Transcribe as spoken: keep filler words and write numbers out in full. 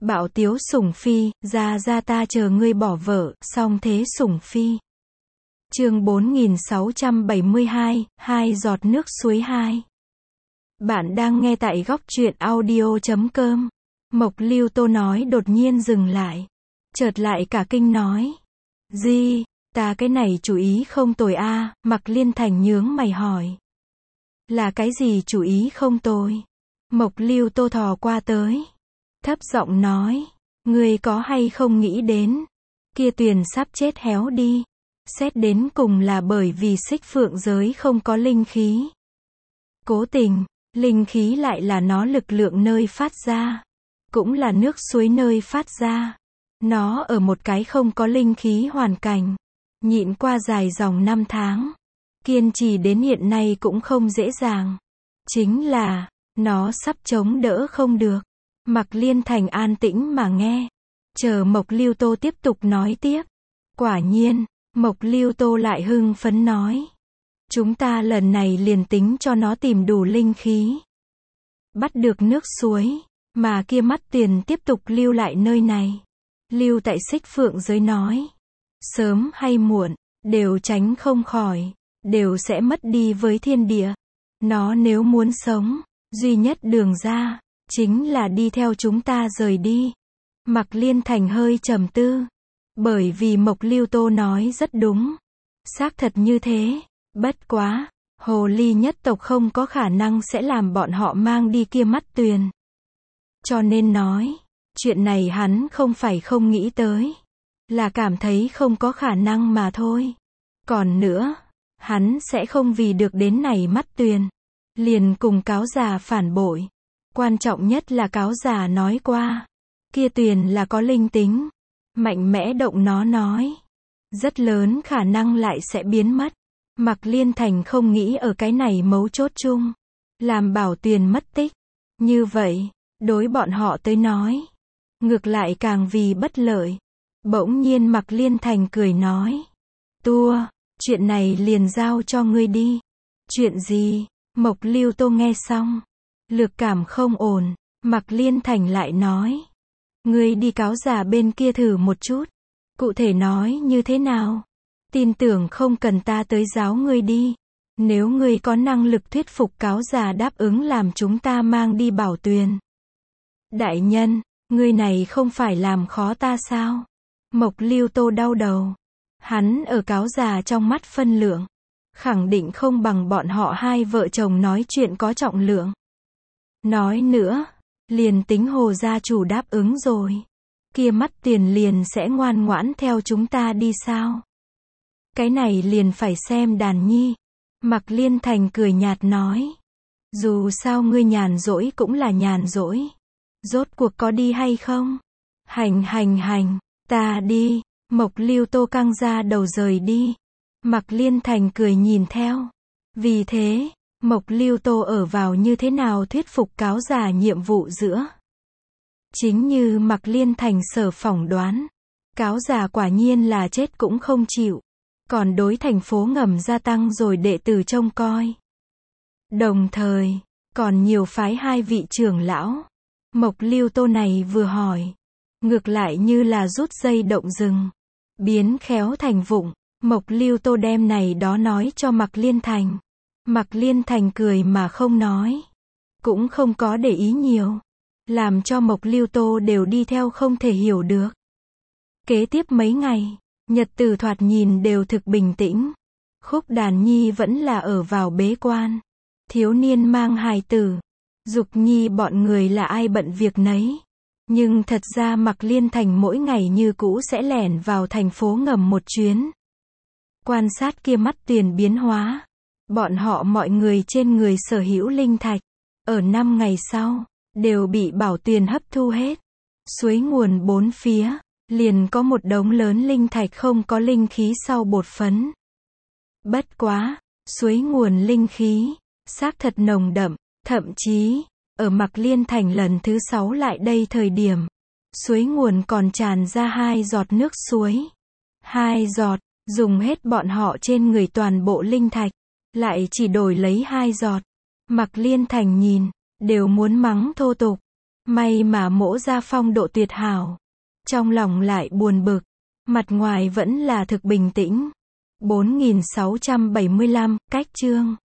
Bảo Tiếu Sủng Phi, ra ra ta chờ ngươi bỏ vợ, song thế Sủng Phi. Chương bốn nghìn sáu trăm bảy mươi hai, hai giọt nước suối hai. Bạn đang nghe tại góc truyện audio chấm com. Mộc Lưu Tô nói đột nhiên dừng lại. Chợt lại cả kinh nói. Gì, ta cái này chủ ý không tồi a. À, Mạc Liên Thành nhướng mày hỏi. Là cái gì chủ ý không tồi? Mộc Lưu Tô thò qua tới. Thấp giọng nói. Ngươi có hay không nghĩ đến. Kia Tuyền sắp chết héo đi. Xét đến cùng là bởi vì Xích Phượng giới không có linh khí. Cố tình, linh khí lại là nó lực lượng nơi phát ra. Cũng là nước suối nơi phát ra. Nó ở một cái không có linh khí hoàn cảnh. Nhịn qua dài dòng năm tháng. Kiên trì đến hiện nay cũng không dễ dàng. Chính là, nó sắp chống đỡ không được. Mạc Liên Thành an tĩnh mà nghe. Chờ Mộc Lưu Tô tiếp tục nói tiếp. Quả nhiên, Mộc Lưu Tô lại hưng phấn nói. Chúng ta lần này liền tính cho nó tìm đủ linh khí. Bắt được nước suối, mà kia mắt Tiền tiếp tục lưu lại nơi này. Lưu tại Xích Phượng giới nói. Sớm hay muộn, đều tránh không khỏi, đều sẽ mất đi với thiên địa. Nó nếu muốn sống, duy nhất đường ra, chính là đi theo chúng ta rời đi. Mạc Liên Thành hơi trầm tư. Bởi vì Mộc Lưu Tô nói rất đúng. Xác thật như thế. Bất quá, hồ ly nhất tộc không có khả năng sẽ làm bọn họ mang đi kia mắt Tuyền. Cho nên nói, chuyện này hắn không phải không nghĩ tới. Là cảm thấy không có khả năng mà thôi. Còn nữa, hắn sẽ không vì được đến này mắt Tuyền. Liền cùng cáo già phản bội. Quan trọng nhất là cáo già nói qua. Kia Tuyền là có linh tính. Mạnh mẽ động nó nói. Rất lớn khả năng lại sẽ biến mất. Mạc Liên Thành không nghĩ ở cái này mấu chốt chung. Làm Bảo Tuyền mất tích. Như vậy, đối bọn họ tới nói. Ngược lại càng vì bất lợi. Bỗng nhiên Mạc Liên Thành cười nói. Tua, chuyện này liền giao cho ngươi đi. Chuyện gì? Mộc Lưu Tô nghe xong. Lược cảm không ổn. Mạc Liên Thành lại nói. Ngươi đi cáo già bên kia thử một chút. Cụ thể nói như thế nào? Tin tưởng không cần ta tới giáo ngươi đi. Nếu ngươi có năng lực thuyết phục cáo già đáp ứng làm chúng ta mang đi Bảo Tuyền. Đại nhân, ngươi này không phải làm khó ta sao? Mộc Lưu Tô đau đầu. Hắn ở cáo già trong mắt phân lượng. Khẳng định không bằng bọn họ hai vợ chồng nói chuyện có trọng lượng. Nói nữa, liền tính Hồ gia chủ đáp ứng rồi. Kia mắt Tiền liền sẽ ngoan ngoãn theo chúng ta đi sao? Cái này liền phải xem Đàn Nhi. Mạc Liên Thành cười nhạt nói. Dù sao ngươi nhàn rỗi cũng là nhàn rỗi. Rốt cuộc có đi hay không? Hành hành hành, ta đi. Mộc Lưu Tô căng ra đầu rời đi. Mạc Liên Thành cười nhìn theo. Vì thế, Mộc Lưu Tô ở vào như thế nào thuyết phục cáo già nhiệm vụ giữa. Chính như Mạc Liên Thành sở phỏng đoán. Cáo già quả nhiên là chết cũng không chịu. Còn đối thành phố ngầm gia tăng rồi đệ tử trông coi. Đồng thời, còn nhiều phái hai vị trưởng lão. Mộc Lưu Tô này vừa hỏi. Ngược lại như là rút dây động rừng. Biến khéo thành vụng. Mộc Lưu Tô đem này đó nói cho Mạc Liên Thành. Mạc Liên Thành cười mà không nói. Cũng không có để ý nhiều. Làm cho Mộc Lưu Tô đều đi theo không thể hiểu được. Kế tiếp mấy ngày, nhật tử thoạt nhìn đều thực bình tĩnh. Khúc Đàn Nhi vẫn là ở vào bế quan. Thiếu niên mang hài tử. Dục Nhi bọn người là ai bận việc nấy. Nhưng thật ra Mạc Liên Thành mỗi ngày như cũ sẽ lẻn vào thành phố ngầm một chuyến. Quan sát kia mắt Tiền biến hóa. Bọn họ mọi người trên người sở hữu linh thạch. Ở năm ngày sau, đều bị Bảo Tuyền hấp thu hết. Suối nguồn bốn phía, liền có một đống lớn linh thạch không có linh khí sau bột phấn. Bất quá, suối nguồn linh khí, xác thật nồng đậm, thậm chí, ở Mạc Liên Thành lần thứ sáu lại đây thời điểm, suối nguồn còn tràn ra hai giọt nước suối. Hai giọt, dùng hết bọn họ trên người toàn bộ linh thạch, lại chỉ đổi lấy hai giọt. Mạc Liên Thành nhìn, đều muốn mắng thô tục. May mà mỗ ra phong độ tuyệt hảo. Trong lòng lại buồn bực. Mặt ngoài vẫn là thực bình tĩnh. bốn nghìn sáu trăm bảy mươi lăm, cách chương.